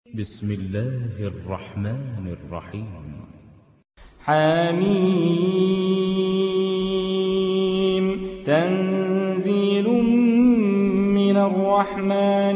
بسم الله الرحمن الرحيم. حميم تنزيل من الرحمن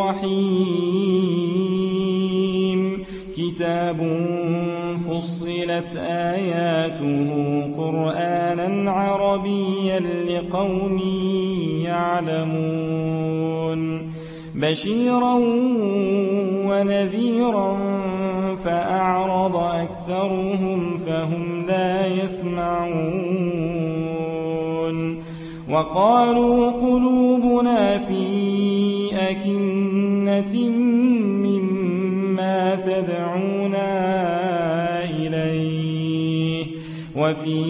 الرحيم كتاب فصلت آياته قرآنا عربيا لقوم يعلمون بشيرا ونذيرا فأعرض أكثرهم فهم لا يسمعون وقالوا قلوبنا في أكنة مما تدعونا إليه وفي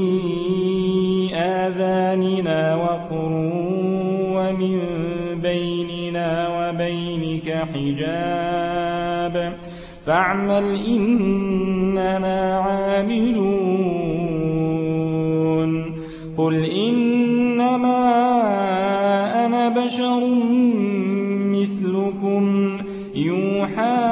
آذاننا وقر ومن بيننا وبينك حجاب فاعمل إننا عاملون قل إنما أنا بشر مثلكم يوحى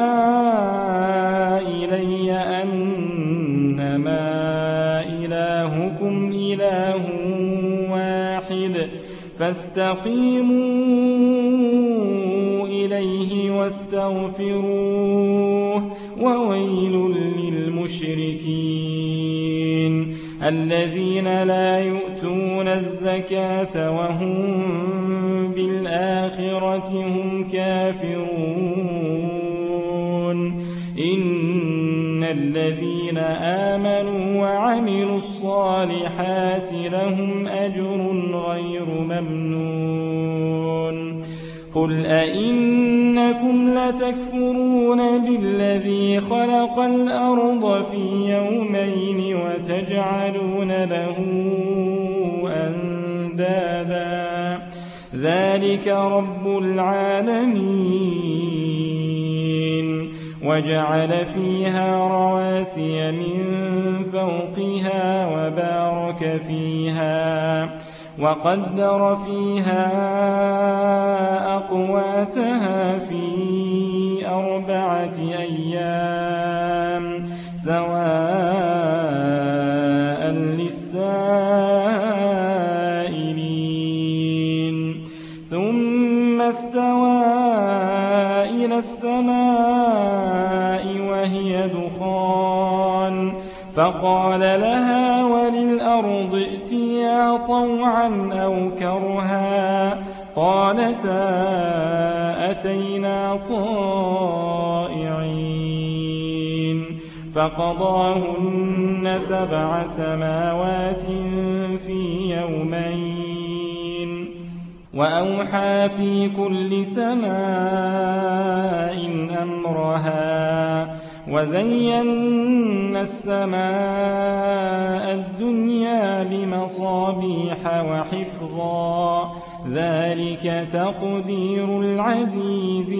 إلي أنما إلهكم إله واحد فاستقيموا إليه واستغفروه وويل للمشركين الذين لا يؤتون الزكاة وهم بالآخرة هم كافرون إن الذين آمنوا وعملوا الصالحات لهم أجر غير ممنون قل أئنكم لتكفرون بالذي خلق الأرض في يومين وتجعلون له أندادا ذلك رب العالمين وجعل فيها رواسي من فوقها وبارك فيها وقدر فيها أقواتها في 4 أيام سواء للسائلين ثم استوى إلى السماء وهي دخان فقال لها وللأرض ائتيا طوعا أو كرها قالتا أتينا طائعين فقضاهن 7 سماوات في يومين وأوحى في كل سماء أمرها وزينا السماء الدنيا بمصابيح وحفظا ذلك تقدير العزيز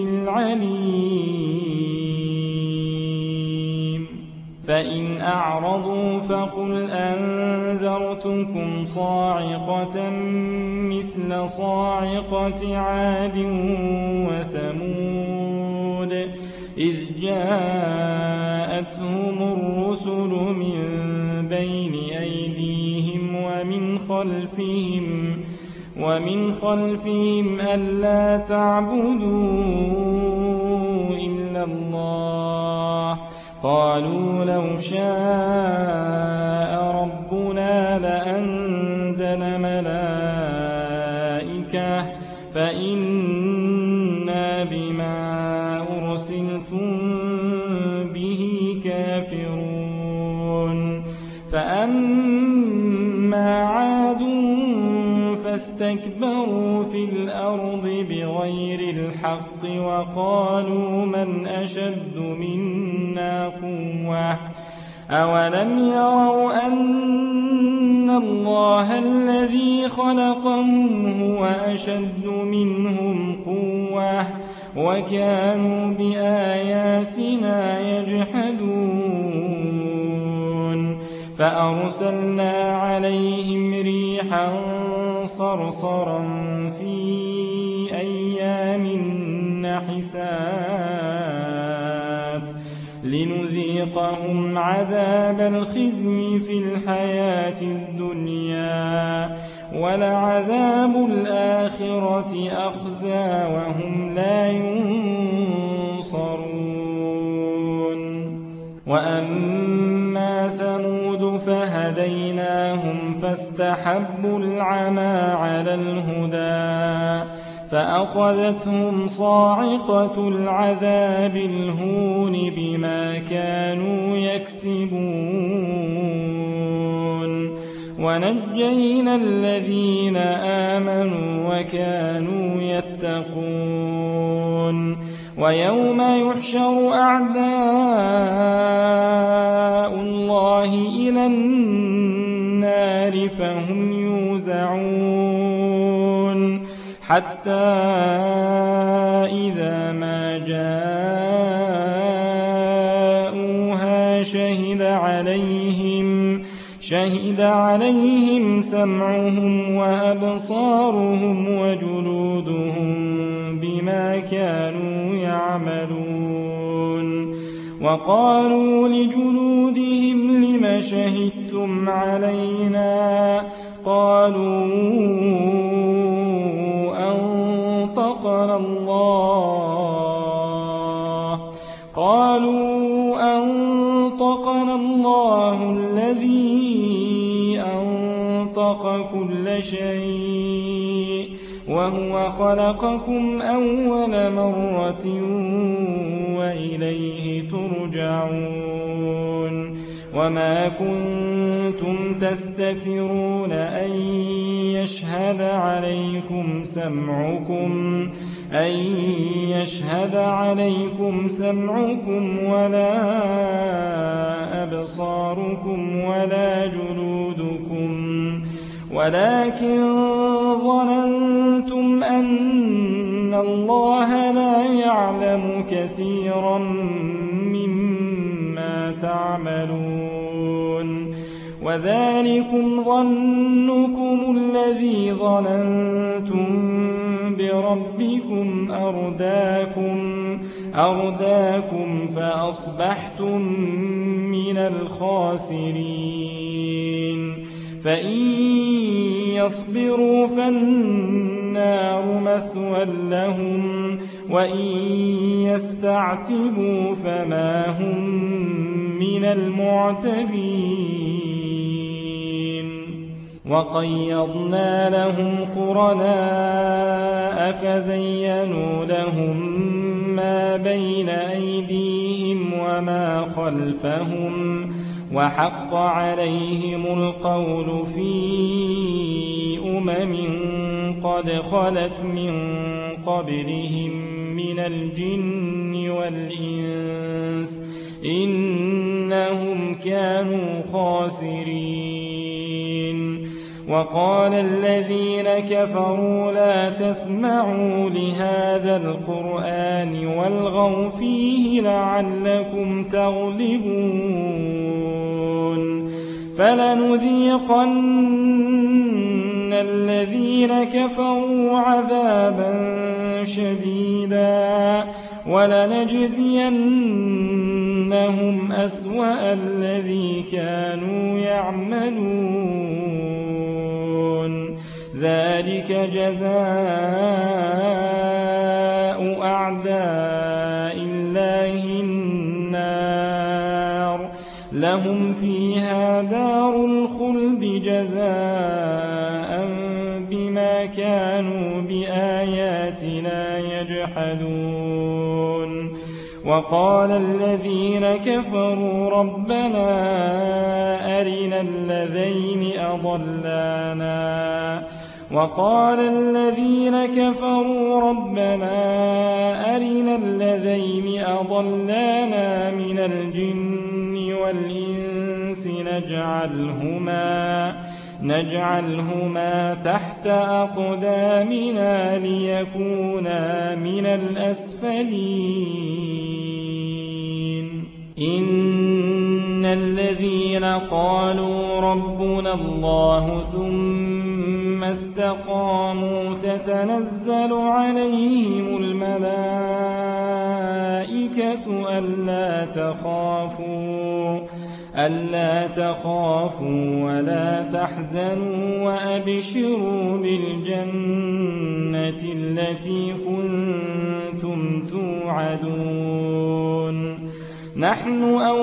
العليم فإن أعرضوا فقل أنذرتكم صاعقة مثل صاعقة عاد وثمود إذ جاءتهم الرسل من بين أيديهم ومن خلفهم ألا تعبدوا إلا الله قالوا لو شاء ربنا لأنزل ملائكة فإنا بما أرسلتم به كافرون فأما عاد فاستكبروا في الأرض بغير الحق وقالوا من أشد منا قوة أولم يروا أن الله الذي خلقهم هو أشد منهم قوة وكانوا بآياتنا يجحدون فأرسلنا عليهم ريحا صرصرا في أيام نحسات لنذيقهم عذاب الخزي في الحياة الدنيا ولعذاب الآخرة أخزى وهم لا ينصرون وأما ثمود فهديناهم فاستحبوا العمى على الهدى فأخذتهم صاعقة العذاب الهون بما كانوا يكسبون ونجينا الذين آمنوا وكانوا يتقون ويوم يحشر أعداء الله إلى النار فهم يوزعون حتى إذا ما جاءوها شهد عليهم سمعهم وأبصارهم وجلودهم بما كانوا يعملون وقالوا لجلودهم لم شهدتم علينا قالوا أنطقنا الله الذي أنطق كل شيء وهو خلقكم أول مرة وإليه ترجعون وما كنتم تستترون أن يشهد عليكم سمعكم ولا أبصاركم ولا جلودكم ولكن ظننتم أن الله لا يعلم كثيرا مما تعملون وذلكم ظنكم الذي ظننتم بربكم أرداكم فأصبحتم من الخاسرين فإن يصبروا فالنار مثوى لهم وإن يستعتبوا فما هم من المعتبين وقيضنا لهم قرناء فزينوا لهم ما بين أيديهم وما خلفهم وحق عليهم القول في قد خلت من قبلهم من الجن والإنس إنهم كانوا خاسرين وقال الذين كفروا لا تسمعوا لهذا القرآن والغوا فيه لعلكم تغلبون فلنذيقن الذين كفروا عذابا شديدا ولنجزينهم أسوأ الذي كانوا يعملون ذلك جزاء أعداء الله النار لهم فيها دار الخلد جزاء بما كانوا بآياتنا يجحدون وقال الذين كفروا ربنا أرنا الذين أضلانا من الجن والإنس نجعلهما تحت أقدامنا ليكونا من الأسفلين إن الذين قالوا ربنا الله ثم استقاموا تتنزل عليهم الملائكة الملائكة ألا تخافوا ولا تحزنوا وأبشروا بالجنة التي كنتم توعدون نحن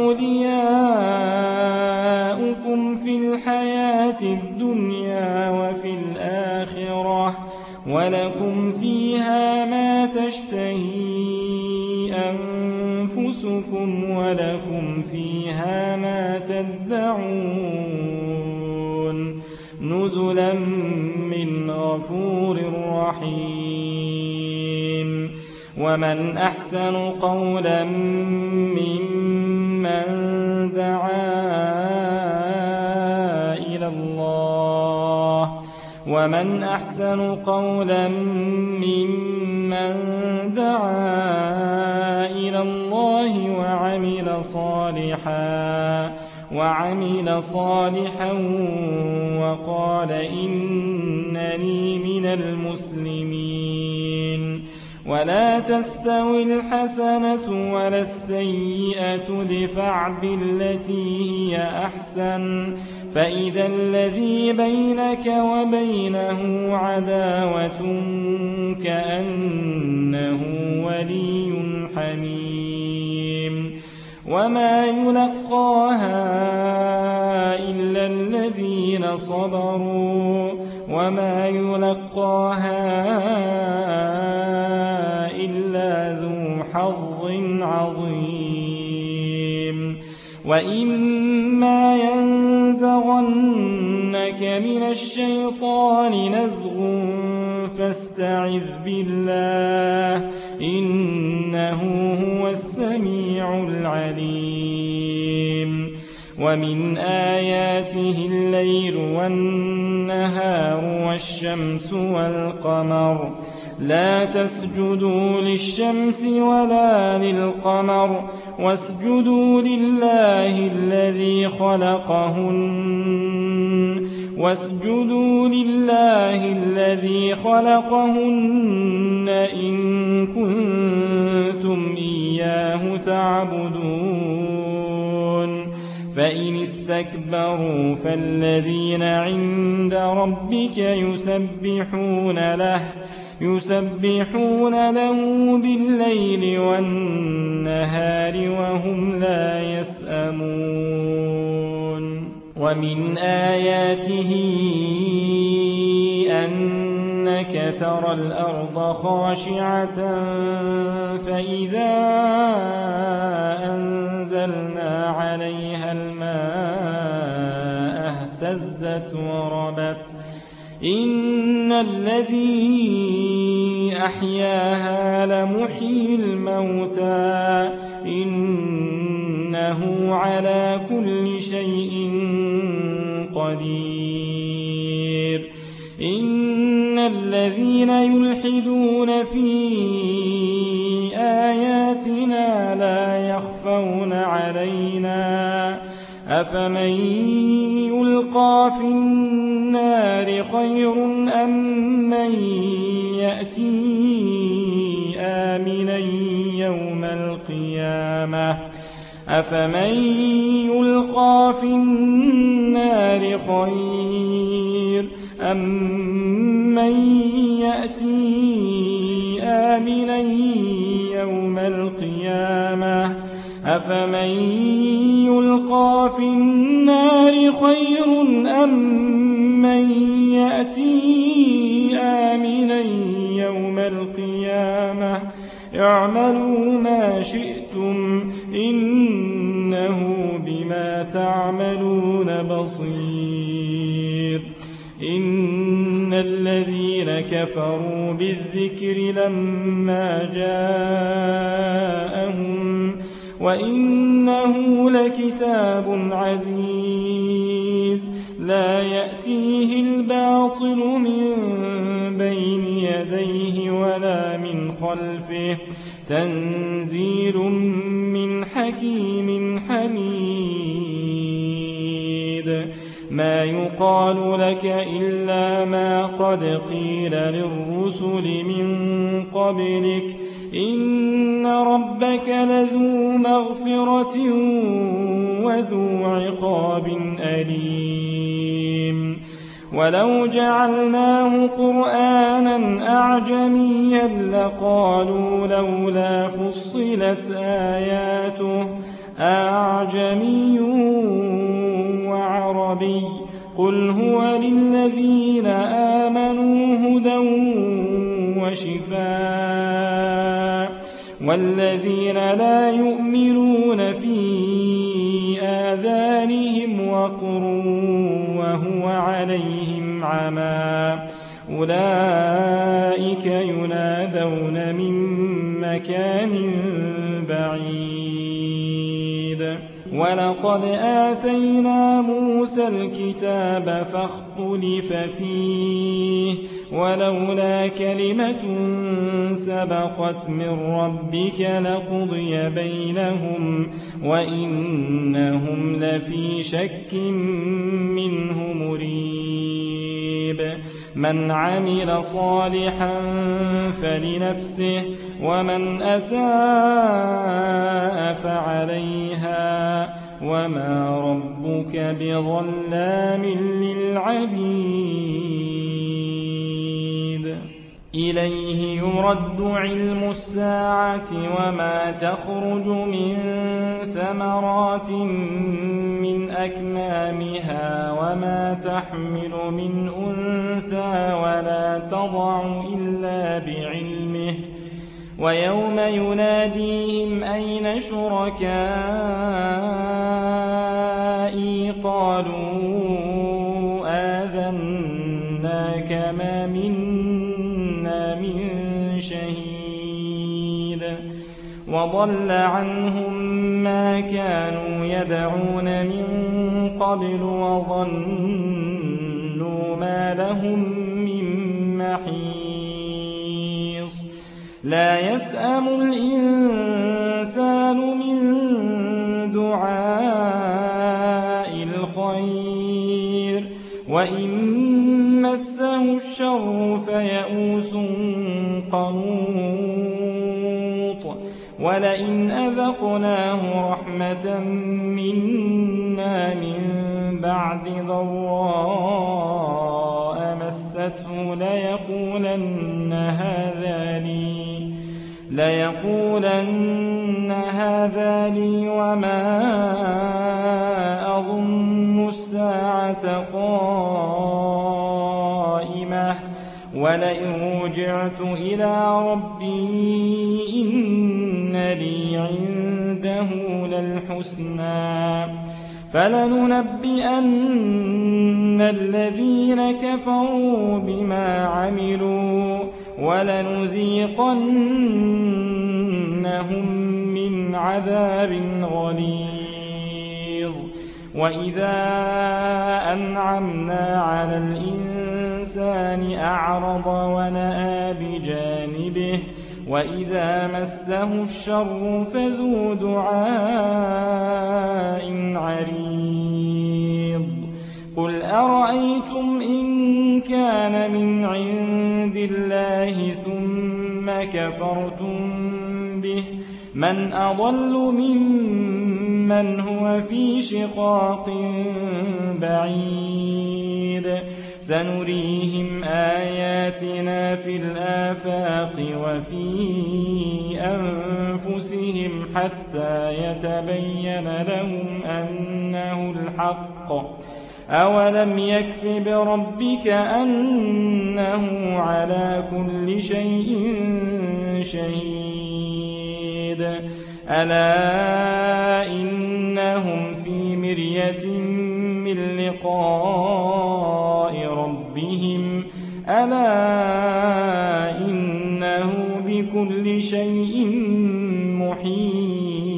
أولياؤكم في الحياة الدنيا وفي الآخرة ولكم فيها ما تشتهي أنفسكم ولكم فيها ما تدعون نزلا من غفور رحيم ومن أحسن قولا ممن دعا إلى الله وعمل صالحا وقال إنني من المسلمين ولا تستوي الحسنة ولا السيئة ادفع بالتي هي أحسن فإذا الذي بينك وبينه عداوة كأنه ولي حميم وما يلقاها إلا الذين صبروا وما يلقاها إلا ذو حظ عظيم وإما ينزغنك من الشيطان نزغ فاستعذ بالله إنه هو السميع العليم ومن آياته الليل والنهار والشمس والقمر لا تسجدوا للشمس ولا للقمر واسجدوا لله الذي خلقهن إن كنتم إياه تعبدون فإن استكبروا فالذين عند ربك يسبحون له بالليل والنهار وهم لا يسأمون ومن آياته أنك ترى الأرض خاشعة فإذا أنزلنا عليها الماء اهتزت وربت إن الذي أحياها لمحيي الموتى إنه على كل شيء قدير إن الذين يلحدون في آياتنا لا يخفون علينا أفمن يلقى في النار خير أم من يأتي آمنا يوم القيامة أفمن يلقى في النار خير أم من يأتي آمنا يوم القيامة أفمن يلقى في النار خير أم من يأتي آمنا يوم القيامة اعملوا ما شئتم إنه بما تعملون بصير إن الذين كفروا بالذكر لما جاءهم وإنه لكتاب عزيز لا يأتيه الباطل من بين يديه ولا من خلفه تنزيل من حكيم حميد ما يقال لك إلا ما قد قيل للرسل من قبلك إن ربك لذو مغفرة وذو عقاب أليم ولو جعلناه قرآنا أعجميا لقالوا لولا فصلت آياته أعجمي وعربي قل هو للذين آمنوا هدى وشفاء والذين لا يؤمنون في آذانهم وقر وهو عليهم عمى أولئك ينادون من مكان بعيد ولقد آتينا موسى الكتاب فاختلف فيه ولولا كلمة سبقت من ربك لقضي بينهم وإنهم لفي شك منه مريب من عمل صالحا فلنفسه ومن أساء فعليها وما ربك بظلام للعبيد إليه يرد علم الساعة وما تخرج من ثمرات من أكمامها وما تحمل من أنثى ولا تضع إلا بعلمه ويوم يناديهم أين شركائي قالوا آذناك ما منا من شهيد وضل عنهم ما كانوا يدعون من قبل وظنوا ما لهم من محيص لا يسأم الإنسان من دعاء الخير وإن مسه الشر فيئوس قنوط ولئن أذقناه رحمة منا من بعد ضراء مسته ليقولن هذا لي وما أظن الساعة قائمة ولئن رجعت إلى ربي إن لي عنده للحسنى فلننبئن الذين كفروا بما عملوا ولنذيقنهم من عذاب غليظ وإذا أنعمنا على الإنسان أعرض ونأى بجانبه وإذا مسه الشر فذو دعاء عريض قل أرأيتم إن كان من عند الله ثم كفرتم به من أضل ممن هو في شقاق بعيد سنريهم آياتنا في الآفاق وفي أنفسهم حتى يتبين لهم أنه الحق أولم يكف بربك أنه على كل شيء شهيد ألا إنهم في مرية من لقاء ربهم ألا إنه بكل شيء محيط